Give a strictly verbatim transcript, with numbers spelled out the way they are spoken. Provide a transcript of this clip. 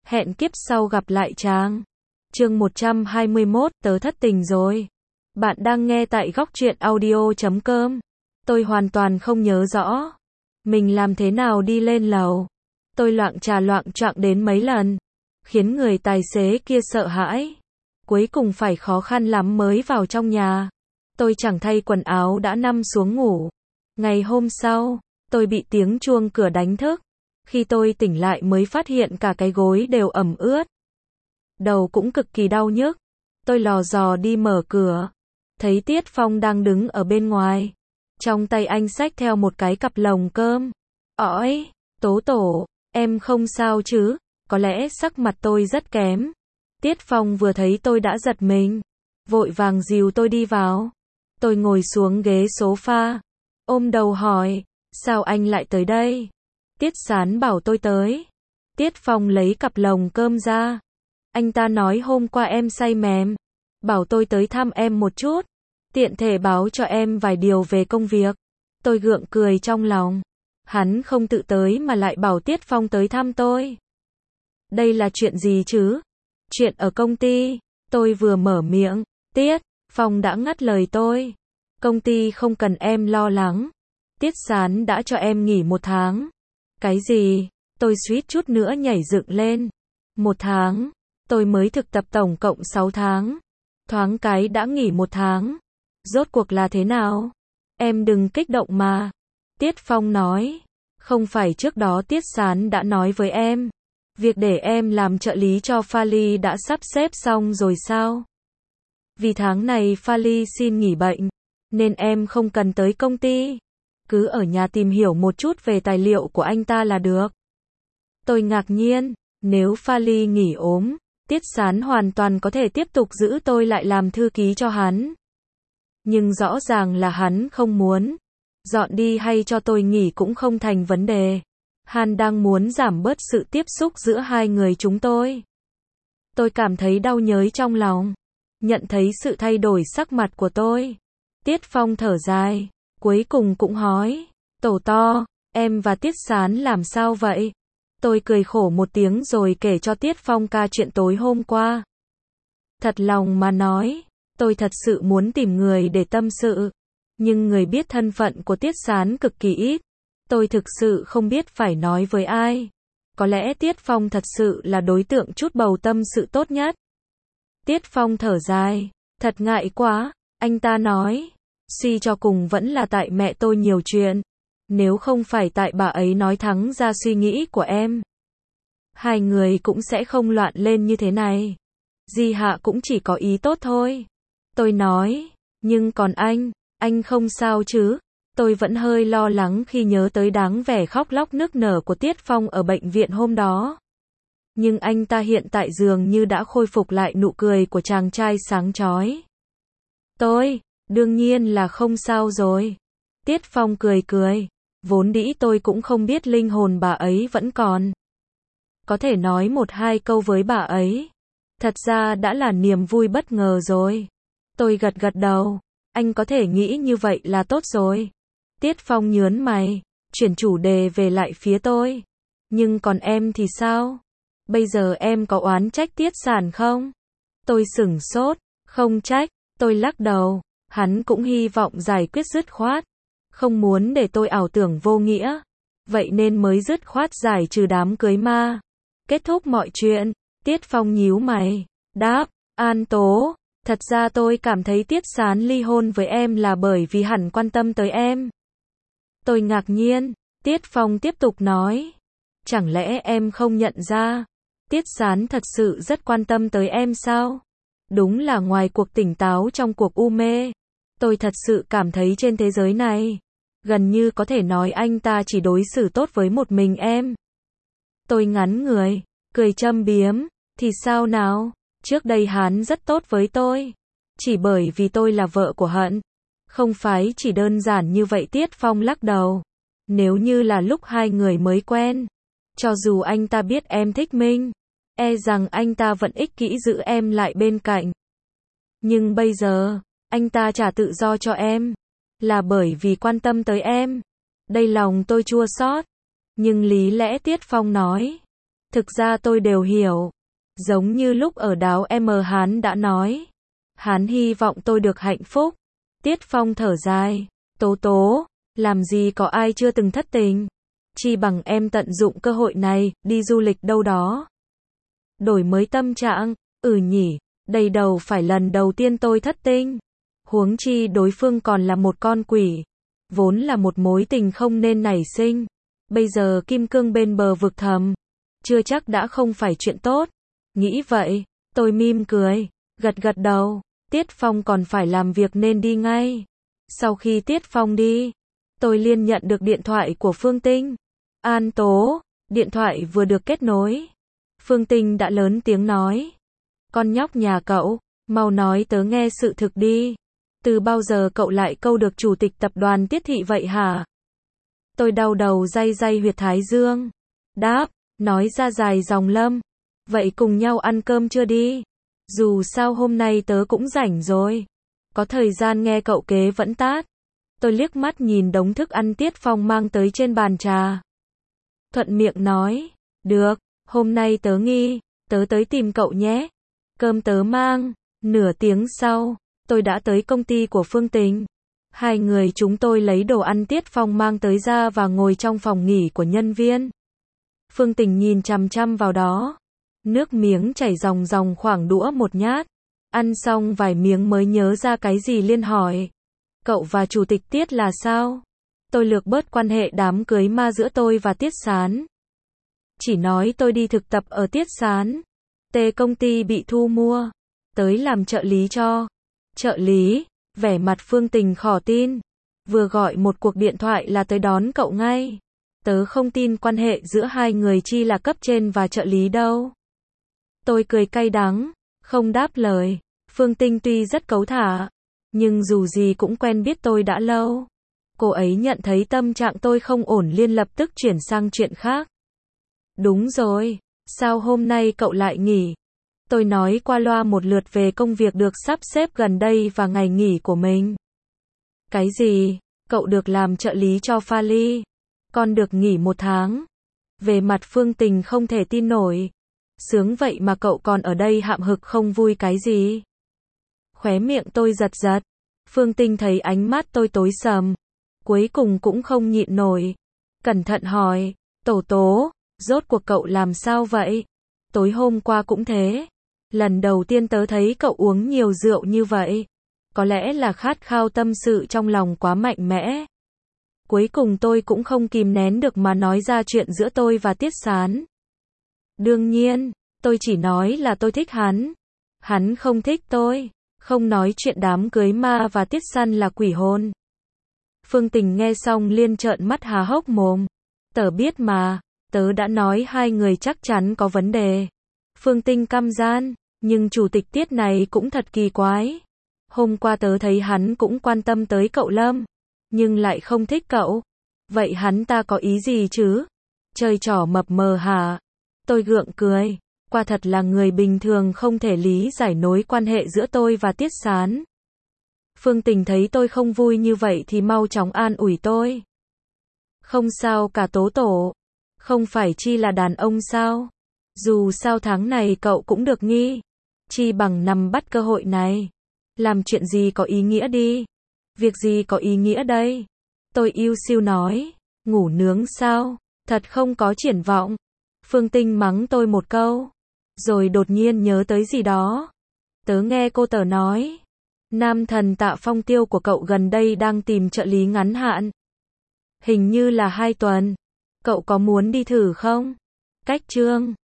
Hẹn kiếp sau gặp lại chàng. Chương một trăm hai mươi mốt, tớ thất tình rồi. Bạn đang nghe tại góc truyện audio chấm com. Tôi hoàn toàn không nhớ rõ. Mình làm thế nào đi lên lầu. Tôi loạng trà loạng choạng đến mấy lần. Khiến người tài xế kia sợ hãi. Cuối cùng phải khó khăn lắm mới vào trong nhà. Tôi chẳng thay quần áo đã nằm xuống ngủ. Ngày hôm sau, tôi bị tiếng chuông cửa đánh thức. Khi tôi tỉnh lại mới phát hiện cả cái gối đều ẩm ướt. Đầu cũng cực kỳ đau nhức. Tôi lò dò đi mở cửa. Thấy Tiết Phong đang đứng ở bên ngoài. Trong tay anh xách theo một cái cặp lồng cơm. Ỏi, Tố Tổ, em không sao chứ? Có lẽ sắc mặt tôi rất kém. Tiết Phong vừa thấy tôi đã giật mình. Vội vàng dìu tôi đi vào. Tôi ngồi xuống ghế sofa. Ôm đầu hỏi, sao anh lại tới đây? Tiết Sán bảo tôi tới. Tiết Phong lấy cặp lồng cơm ra. Anh ta nói hôm qua em say mềm. Bảo tôi tới thăm em một chút. Tiện thể báo cho em vài điều về công việc. Tôi gượng cười trong lòng. Hắn không tự tới mà lại bảo Tiết Phong tới thăm tôi. Đây là chuyện gì chứ? Chuyện ở công ty. Tôi vừa mở miệng. Tiết Phong đã ngắt lời tôi. Công ty không cần em lo lắng. Tiết Sán đã cho em nghỉ một tháng. Cái gì? Tôi suýt chút nữa nhảy dựng lên. Một tháng. Tôi mới thực tập tổng cộng sáu tháng. Thoáng cái đã nghỉ một tháng. Rốt cuộc là thế nào? Em đừng kích động mà. Tiết Phong nói. Không phải trước đó Tiết Sán đã nói với em. Việc để em làm trợ lý cho Fali đã sắp xếp xong rồi sao? Vì tháng này Fali xin nghỉ bệnh. Nên em không cần tới công ty. Cứ ở nhà tìm hiểu một chút về tài liệu của anh ta là được. Tôi ngạc nhiên. Nếu Fali nghỉ ốm, Tiết Sán hoàn toàn có thể tiếp tục giữ tôi lại làm thư ký cho hắn. Nhưng rõ ràng là hắn không muốn. Dọn đi hay cho tôi nghỉ cũng không thành vấn đề. Hắn đang muốn giảm bớt sự tiếp xúc giữa hai người chúng tôi. Tôi cảm thấy đau nhói trong lòng. Nhận thấy sự thay đổi sắc mặt của tôi. Tiết Phong thở dài. Cuối cùng cũng hỏi. Tổ to, em và Tiết Sán làm sao vậy? Tôi cười khổ một tiếng rồi kể cho Tiết Phong ca chuyện tối hôm qua. Thật lòng mà nói, tôi thật sự muốn tìm người để tâm sự. Nhưng người biết thân phận của Tiết Sán cực kỳ ít. Tôi thực sự không biết phải nói với ai. Có lẽ Tiết Phong thật sự là đối tượng chút bầu tâm sự tốt nhất. Tiết Phong thở dài. Thật ngại quá, anh ta nói. Suy cho cùng vẫn là tại mẹ tôi nhiều chuyện. Nếu không phải tại bà ấy nói thẳng ra suy nghĩ của em, hai người cũng sẽ không loạn lên như thế này. Di Hạ cũng chỉ có ý tốt thôi. Tôi nói, nhưng còn anh, anh không sao chứ? Tôi vẫn hơi lo lắng khi nhớ tới dáng vẻ khóc lóc nức nở của Tiết Phong ở bệnh viện hôm đó. Nhưng anh ta hiện tại dường như đã khôi phục lại nụ cười của chàng trai sáng chói. Tôi, đương nhiên là không sao rồi. Tiết Phong cười cười. Vốn dĩ tôi cũng không biết linh hồn bà ấy vẫn còn. Có thể nói một hai câu với bà ấy. Thật ra đã là niềm vui bất ngờ rồi. Tôi gật gật đầu. Anh có thể nghĩ như vậy là tốt rồi. Tiết Phong nhớn mày. Chuyển chủ đề về lại phía tôi. Nhưng còn em thì sao? Bây giờ em có oán trách Tiết Sán không? Tôi sửng sốt. Không trách. Tôi lắc đầu. Hắn cũng hy vọng giải quyết dứt khoát. Không muốn để tôi ảo tưởng vô nghĩa. Vậy nên mới dứt khoát giải trừ đám cưới ma. Kết thúc mọi chuyện. Tiết Phong nhíu mày. Đáp, An Tố. Thật ra tôi cảm thấy Tiết Sán ly hôn với em là bởi vì hẳn quan tâm tới em. Tôi ngạc nhiên. Tiết Phong tiếp tục nói. Chẳng lẽ em không nhận ra? Tiết Sán thật sự rất quan tâm tới em sao? Đúng là ngoài cuộc tỉnh táo trong cuộc u mê. Tôi thật sự cảm thấy trên thế giới này. Gần như có thể nói anh ta chỉ đối xử tốt với một mình em. Tôi ngắn người, cười châm biếm. Thì sao nào? Trước đây hắn rất tốt với tôi. Chỉ bởi vì tôi là vợ của Hận. Không phải chỉ đơn giản như vậy. Tiết Phong lắc đầu. Nếu như là lúc hai người mới quen. Cho dù anh ta biết em thích Minh. E rằng anh ta vẫn ích kỷ giữ em lại bên cạnh. Nhưng bây giờ, anh ta trả tự do cho em. Là bởi vì quan tâm tới em. Đây lòng tôi chua xót. Nhưng lý lẽ Tiết Phong nói. Thực ra tôi đều hiểu. Giống như lúc ở đáo M hắn đã nói. Hắn hy vọng tôi được hạnh phúc. Tiết Phong thở dài. Tố tố, làm gì có ai chưa từng thất tình. Chi bằng em tận dụng cơ hội này, đi du lịch đâu đó. Đổi mới tâm trạng, ừ nhỉ, đây đầu phải lần đầu tiên tôi thất tình. Huống chi đối phương còn là một con quỷ. Vốn là một mối tình không nên nảy sinh. Bây giờ kim cương bên bờ vực thẳm. Chưa chắc đã không phải chuyện tốt. Nghĩ vậy, tôi mỉm cười, gật gật đầu. Tiết Phong còn phải làm việc nên đi ngay. Sau khi Tiết Phong đi, tôi liền nhận được điện thoại của Phương Tinh. An Tố, điện thoại vừa được kết nối. Phương Tinh đã lớn tiếng nói. Con nhóc nhà cậu, mau nói tớ nghe sự thực đi. Từ bao giờ cậu lại câu được chủ tịch tập đoàn Tiết Thị vậy hả? Tôi đau đầu day day huyệt thái dương. Đáp, nói ra dài dòng lâm. Vậy cùng nhau ăn cơm chưa đi? Dù sao hôm nay tớ cũng rảnh rồi. Có thời gian nghe cậu kế vẫn tát. Tôi liếc mắt nhìn đống thức ăn Tiết Phong mang tới trên bàn trà. Thuận miệng nói, được, hôm nay tớ nghi, tớ tới tìm cậu nhé. Cơm tớ mang. Nửa tiếng sau, tôi đã tới công ty của Phương Tình. Hai người chúng tôi lấy đồ ăn Tiết Phong mang tới ra và ngồi trong phòng nghỉ của nhân viên. Phương Tình nhìn chằm chằm vào đó. Nước miếng chảy ròng ròng khoảng đũa một nhát. Ăn xong vài miếng mới nhớ ra cái gì liền hỏi. Cậu và chủ tịch Tiết là sao? Tôi lược bớt quan hệ đám cưới ma giữa tôi và Tiết Sán. Chỉ nói tôi đi thực tập ở Tiết Sán. Tê công ty bị thu mua. Tới làm trợ lý cho. Trợ lý, vẻ mặt Phương Tình khó tin. Vừa gọi một cuộc điện thoại là tới đón cậu ngay. Tớ không tin quan hệ giữa hai người chi là cấp trên và trợ lý đâu. Tôi cười cay đắng, không đáp lời. Phương Tinh tuy rất cấu thả, nhưng dù gì cũng quen biết tôi đã lâu. Cô ấy nhận thấy tâm trạng tôi không ổn liền lập tức chuyển sang chuyện khác. Đúng rồi, sao hôm nay cậu lại nghỉ? Tôi nói qua loa một lượt về công việc được sắp xếp gần đây và ngày nghỉ của mình. Cái gì? Cậu được làm trợ lý cho Pha Ly? Con được nghỉ một tháng. Về mặt Phương Tình không thể tin nổi. Sướng vậy mà cậu còn ở đây hậm hực không vui cái gì? Khóe miệng tôi giật giật. Phương Tinh thấy ánh mắt tôi tối sầm. Cuối cùng cũng không nhịn nổi. Cẩn thận hỏi, Tổ tố, rốt cuộc cậu làm sao vậy? Tối hôm qua cũng thế. Lần đầu tiên tớ thấy cậu uống nhiều rượu như vậy. Có lẽ là khát khao tâm sự trong lòng quá mạnh mẽ. Cuối cùng tôi cũng không kìm nén được mà nói ra chuyện giữa tôi và Tiết Sán. Đương nhiên, tôi chỉ nói là tôi thích hắn. Hắn không thích tôi. Không nói chuyện đám cưới ma và Tiết Săn là quỷ hôn. Phương Tình nghe xong liên trợn mắt há hốc mồm. Tớ biết mà, tớ đã nói hai người chắc chắn có vấn đề. Phương Tinh căm gian, nhưng chủ tịch Tiết này cũng thật kỳ quái. Hôm qua tớ thấy hắn cũng quan tâm tới cậu Lâm, nhưng lại không thích cậu. Vậy hắn ta có ý gì chứ? Chơi trò mập mờ hả? Tôi gượng cười. Quả thật là người bình thường không thể lý giải nối quan hệ giữa tôi và Tiết Sán. Phương Tình thấy tôi không vui như vậy thì mau chóng an ủi tôi. Không sao cả Tố Tổ. Không phải chi là đàn ông sao? Dù sao tháng này cậu cũng được nghi. Chi bằng nằm bắt cơ hội này. Làm chuyện gì có ý nghĩa đi. Việc gì có ý nghĩa đây? Tôi yêu siêu nói. Ngủ nướng sao? Thật không có triển vọng. Phương Tinh mắng tôi một câu. Rồi đột nhiên nhớ tới gì đó. Tớ nghe cô tớ nói. Nam thần Tạ Phong Tiêu của cậu gần đây đang tìm trợ lý ngắn hạn. Hình như là hai tuần. Cậu có muốn đi thử không? Cách chương